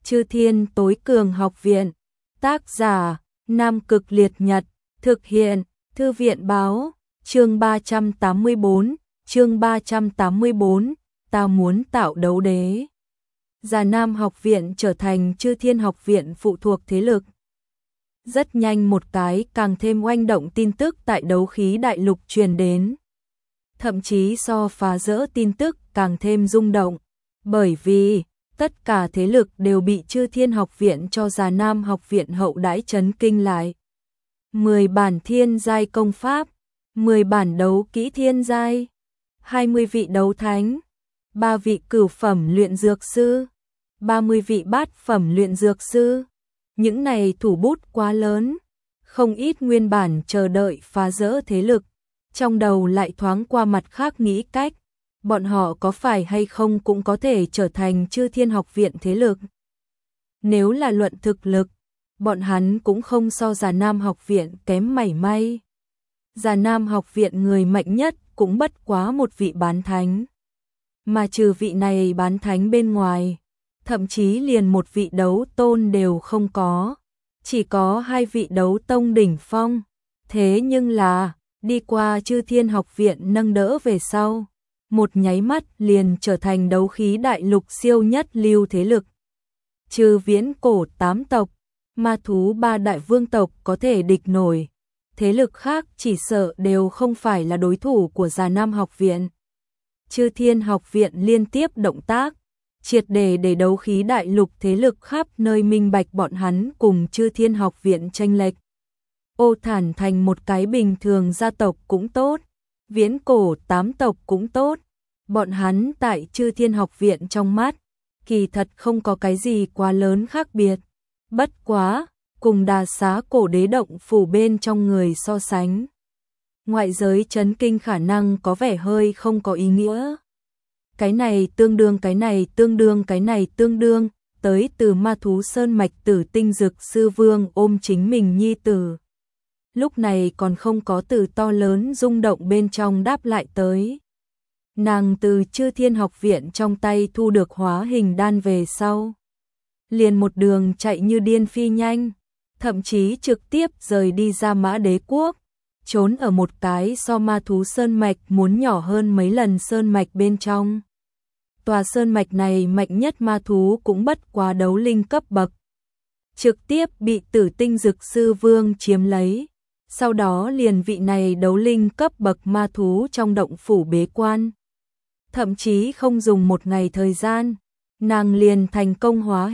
Chư Thiên Tối Cường Học Viện. Tác giả: Nam Cực Liệt Nhật. Thực hiện: Thư viện báo. Chương 384, ta muốn tạo đấu đế. Già Nam Học Viện trở thành Chư Thiên Học Viện phụ thuộc thế lực. Rất nhanh một cái càng thêm oanh động tin tức tại đấu khí đại lục truyền đến. Thậm chí so phá vỡ tin tức càng thêm rung động, bởi vì tất cả thế lực đều bị Chư Thiên Học Viện cho Già Nam Học Viện hậu đãi chấn kinh lại. 10 bản thiên giai công pháp, 10 bản đấu kỹ thiên giai, 20 vị đấu thánh, 3 vị cửu phẩm luyện dược sư, 30 vị bát phẩm luyện dược sư. Những này thủ bút quá lớn, không ít nguyên bản chờ đợi phá vỡ thế lực, trong đầu lại thoáng qua mặt khác nghĩ cách, bọn họ có phải hay không cũng có thể trở thành Chư Thiên Học Viện thế lực. Nếu là luận thực lực, bọn hắn cũng không so Già Nam Học Viện kém mảy may. Già Nam Học Viện người mạnh nhất cũng bất quá một vị bán thánh. Mà trừ vị này bán thánh bên ngoài, thậm chí liền một vị đấu tôn đều không có, chỉ có 2 vị đấu tông đỉnh phong. Thế nhưng là, đi qua Chư Thiên Học Viện nâng đỡ về sau, một nháy mắt liền trở thành đấu khí đại lục siêu nhất lưu thế lực. Trừ viễn cổ 8 tộc, ma thú 3 đại vương tộc có thể địch nổi, thế lực khác chỉ sợ đều không phải là đối thủ của Già Nam Học Viện. Chư Thiên Học Viện liên tiếp động tác, triệt để đấu khí đại lục thế lực khắp nơi minh bạch bọn hắn cùng Chư Thiên Học Viện chênh lệch. Ô Thản thành một cái bình thường gia tộc cũng tốt, viễn cổ 8 tộc cũng tốt, bọn hắn tại Chư Thiên Học Viện trong mắt, kỳ thật không có cái gì quá lớn khác biệt. Bất quá, cùng Đà Xá Cổ Đế động phủ bên trong người so sánh, ngoại giới chấn kinh khả năng có vẻ hơi không có ý nghĩa. Cái này tương đương, cái này tương đương, cái này tương đương, tới từ Ma Thú Sơn mạch Tử Tinh Dực Sư Vương ôm chính mình nhi tử. Lúc này còn không có từ to lớn rung động bên trong đáp lại tới. Nàng từ Chư Thiên Học Viện trong tay thu được hóa hình đan về sau, liền một đường chạy như điên phi nhanh, thậm chí trực tiếp rời đi ra Mã Đế Quốc, trốn ở một cái so Ma Thú Sơn mạch muốn nhỏ hơn mấy lần sơn mạch bên trong. Tòa sơn mạch này mạnh nhất ma thú cũng bất quá đấu linh cấp bậc, trực tiếp bị Tử Tinh Dực Sư Vương chiếm lấy. Sau đó liền vị này đấu linh cấp bậc ma thú trong động phủ bế quan. Thậm chí không dùng một ngày thời gian, nàng liền thành công hóa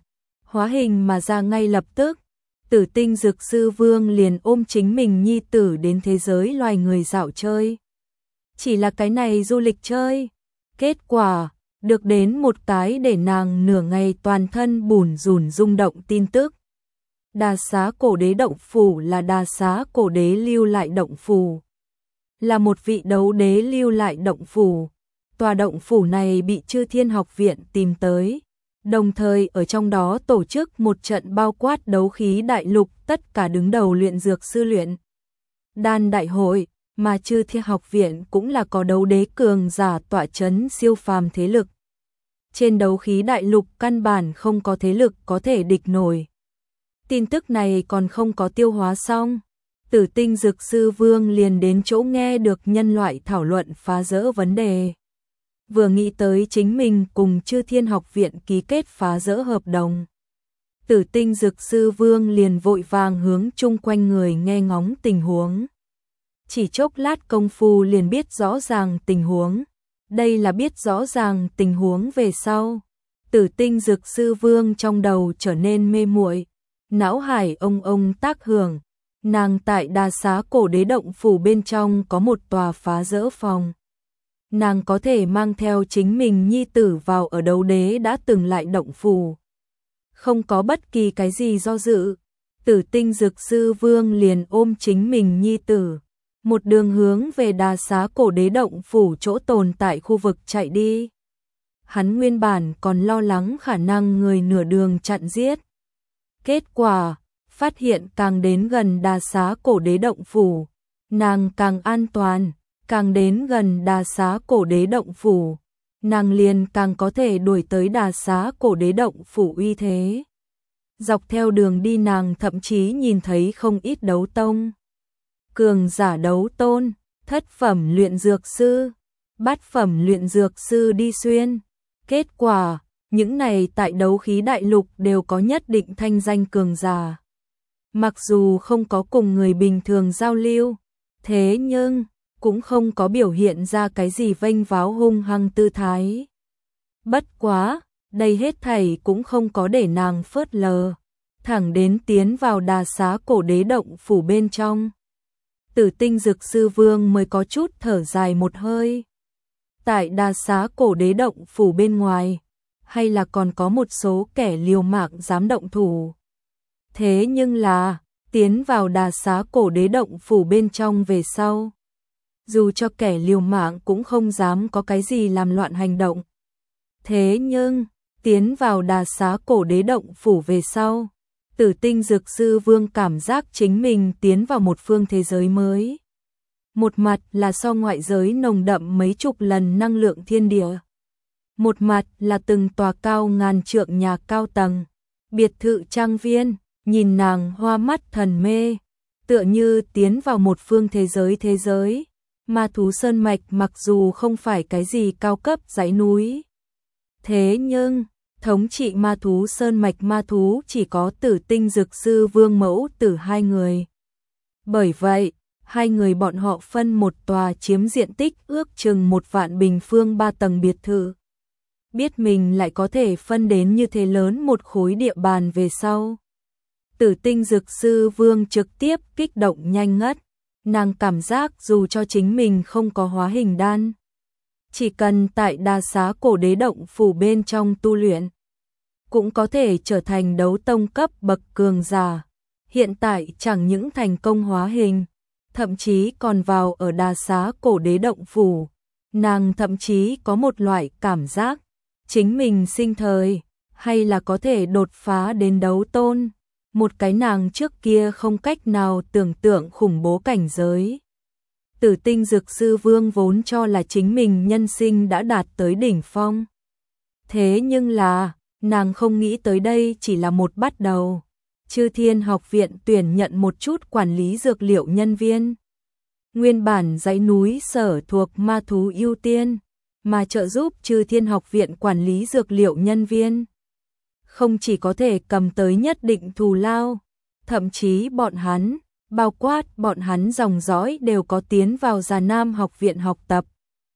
hình mà ra ngay lập tức. Tử Tinh Dực Sư Vương liền ôm chính mình nhi tử đến thế giới loài người dạo chơi. Chỉ là cái này du lịch chơi, kết quả được đến một cái để nàng nửa ngày toàn thân bủn rủn rung động tin tức. Đà Xá Cổ Đế động phủ là Đà Xá Cổ Đế lưu lại động phủ, là một vị đấu đế lưu lại động phủ. Tòa động phủ này bị Chư Thiên Học Viện tìm tới, đồng thời ở trong đó tổ chức một trận bao quát đấu khí đại lục tất cả đứng đầu luyện dược sư luyện đan đại hội, mà Chư Thiên Học Viện cũng là có đấu đế cường giả tọa chấn siêu phàm thế lực. Trên đấu khí đại lục căn bản không có thế lực có thể địch nổi. Tin tức này còn không có tiêu hóa xong, Tử Tinh Dực Sư Vương liền đến chỗ nghe được nhân loại thảo luận phá vỡ vấn đề. Vừa nghĩ tới chính mình cùng Chư Thiên Học Viện ký kết phá vỡ hợp đồng, Tử Tinh Dực Sư Vương liền vội vàng hướng chung quanh người nghe ngóng tình huống. Chỉ chốc lát công phu liền biết rõ ràng tình huống. Đây là biết rõ ràng tình huống về sau, Tử Tinh Dực Sư Vương trong đầu trở nên mê muội, não hải ông tác hưởng. Nàng tại Đà Xá Cổ Đế động phủ bên trong có một tòa phá vỡ phòng. Nàng có thể mang theo chính mình nhi tử vào ở đấu đế đã từng lại động phủ. Không có bất kỳ cái gì do dự, Tử Tinh Dực Sư Vương liền ôm chính mình nhi tử, một đường hướng về Đà Xá Cổ Đế động phủ chỗ tồn tại khu vực chạy đi. Hắn nguyên bản còn lo lắng khả năng người nửa đường chặn giết. Kết quả, phát hiện càng đến gần Đà Xá Cổ Đế động phủ, nàng càng an toàn, càng đến gần Đà Xá Cổ Đế động phủ, nàng liền càng có thể đuổi tới Đà Xá Cổ Đế động phủ uy thế. Dọc theo đường đi nàng thậm chí nhìn thấy không ít đấu tông, cường giả đấu tôn, thất phẩm luyện dược sư, bát phẩm luyện dược sư đi xuyên. Kết quả, những này tại đấu khí đại lục đều có nhất định thanh danh cường giả. Mặc dù không có cùng người bình thường giao lưu, thế nhưng cũng không có biểu hiện ra cái gì vênh váo hung hăng tư thái. Bất quá, đây hết thảy cũng không có để nàng phớt lờ, thẳng đến tiến vào Đà Xá Cổ Đế động phủ bên trong. Tử Tinh Dực Sư Vương mới có chút thở dài một hơi. Tại Đà Xá Cổ Đế động phủ bên ngoài, hay là còn có một số kẻ liều mạng dám động thủ. Thế nhưng là, tiến vào Đà Xá Cổ Đế động phủ bên trong về sau, dù cho kẻ liều mạng cũng không dám có cái gì làm loạn hành động. Thế nhưng, tiến vào Đà Xá Cổ Đế động phủ về sau, Tử Tinh Dực Sư Vương cảm giác chính mình tiến vào một phương thế giới mới. Một mặt là so ngoại giới nồng đậm mấy chục lần năng lượng thiên địa. Một mặt là từng tòa cao ngàn trượng nhà cao tầng, biệt thự trang viên, nhìn nàng hoa mắt thần mê, tựa như tiến vào một phương thế giới. Ma thú sơn mạch mặc dù không phải cái gì cao cấp dãy núi. Thế nhưng, thống trị ma thú sơn mạch ma thú chỉ có Tử Tinh Dực Sư Vương mẫu tử hai người. Bởi vậy, hai người bọn họ phân một tòa chiếm diện tích ước chừng 1 vạn bình phương 3 tầng biệt thự. Biết mình lại có thể phân đến như thế lớn một khối địa bàn về sau. Tử Tinh Dực Sư Vương trực tiếp kích động nhanh ngất. Nàng cảm giác dù cho chính mình không có hóa hình đan, chỉ cần tại Đà Xá Cổ Đế động phủ bên trong tu luyện, cũng có thể trở thành đấu tông cấp bậc cường giả. Hiện tại chẳng những thành công hóa hình, thậm chí còn vào ở Đà Xá Cổ Đế động phủ, nàng thậm chí có một loại cảm giác chính mình sinh thời hay là có thể đột phá đến đấu tôn, một cái nàng trước kia không cách nào tưởng tượng khủng bố cảnh giới. Tử Tinh Dực Sư Vương vốn cho là chính mình nhân sinh đã đạt tới đỉnh phong. Thế nhưng là, nàng không nghĩ tới đây chỉ là một bắt đầu. Chư Thiên Học viện tuyển nhận một chút quản lý dược liệu nhân viên. Nguyên bản dãy núi sở thuộc ma thú ưu tiên, mà trợ giúp Chư Thiên Học viện quản lý dược liệu nhân viên. Không chỉ có thể cầm tới nhất định thù lao, thậm chí bọn hắn, bao quát bọn hắn dòng dõi đều có tiến vào Già Nam Học viện học tập.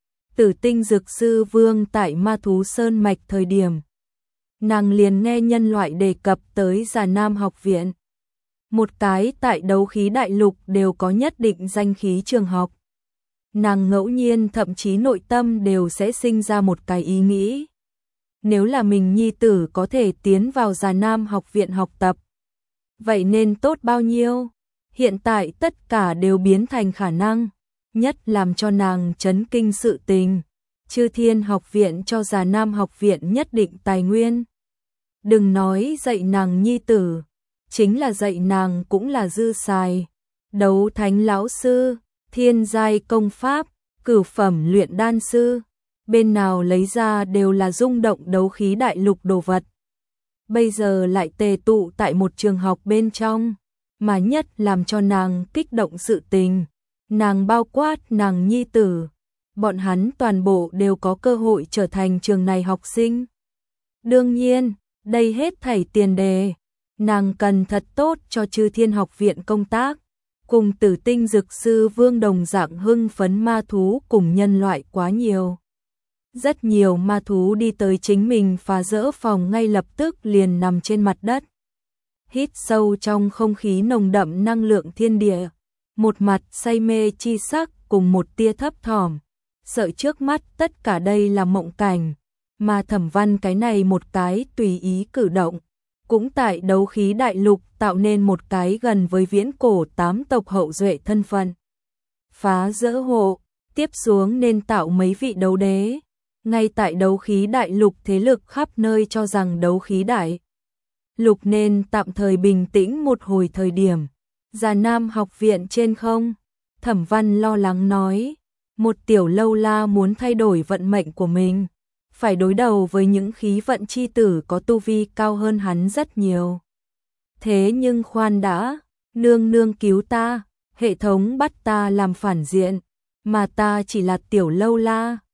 Tử Tinh Dực Sư Vương tại Ma Thú Sơn Mạch thời điểm, nàng liền nghe nhân loại đề cập tới Già Nam Học viện. Một cái tại đấu khí đại lục đều có nhất định danh khí trường học. Nàng ngẫu nhiên thậm chí nội tâm đều sẽ sinh ra một cái ý nghĩ. Nếu là mình nhi tử có thể tiến vào Già Nam Học viện học tập, vậy nên tốt bao nhiêu? Hiện tại tất cả đều biến thành khả năng. Nhất làm cho nàng chấn kinh sự tình, Chư Thiên Học viện cho Già Nam Học viện nhất định tài nguyên. Đừng nói dạy nàng nhi tử, chính là dạy nàng cũng là dư xài. Đấu thánh lão sư, thiên giai công pháp, cửu phẩm luyện đan sư, bên nào lấy ra đều là rung động đấu khí đại lục đồ vật. Bây giờ lại tề tụ tại một trường học bên trong, mà nhất làm cho nàng kích động sự tình, nàng bao quát nàng nhi tử, bọn hắn toàn bộ đều có cơ hội trở thành trường này học sinh. Đương nhiên, đây hết thảy tiền đề, nàng cần thật tốt cho Chư Thiên Học viện công tác, cùng Tử Tinh Dực Sư Vương đồng dạng hưng phấn ma thú cùng nhân loại quá nhiều. Rất nhiều ma thú đi tới chính mình phá rỡ phòng ngay lập tức liền nằm trên mặt đất. Hít sâu trong không khí nồng đậm năng lượng thiên địa, một mặt say mê chi sắc cùng một tia thấp thỏm, sợ trước mắt tất cả đây là mộng cảnh, mà Thẩm Văn cái này một cái tùy ý cử động, cũng tại đấu khí đại lục tạo nên một cái gần với viễn cổ 8 tộc hậu duệ thân phận. Phá rỡ hộ, tiếp xuống nên tạo mấy vị đấu đế. Ngay tại đấu khí đại lục thế lực khắp nơi cho rằng đấu khí đại lục nên tạm thời bình tĩnh một hồi thời điểm. Già Nam Học viện trên không, Thẩm Văn lo lắng nói, một tiểu lâu la muốn thay đổi vận mệnh của mình, phải đối đầu với những khí vận chi tử có tu vi cao hơn hắn rất nhiều. Thế nhưng khoan đã, nương nương cứu ta, hệ thống bắt ta làm phản diện, mà ta chỉ là tiểu lâu la.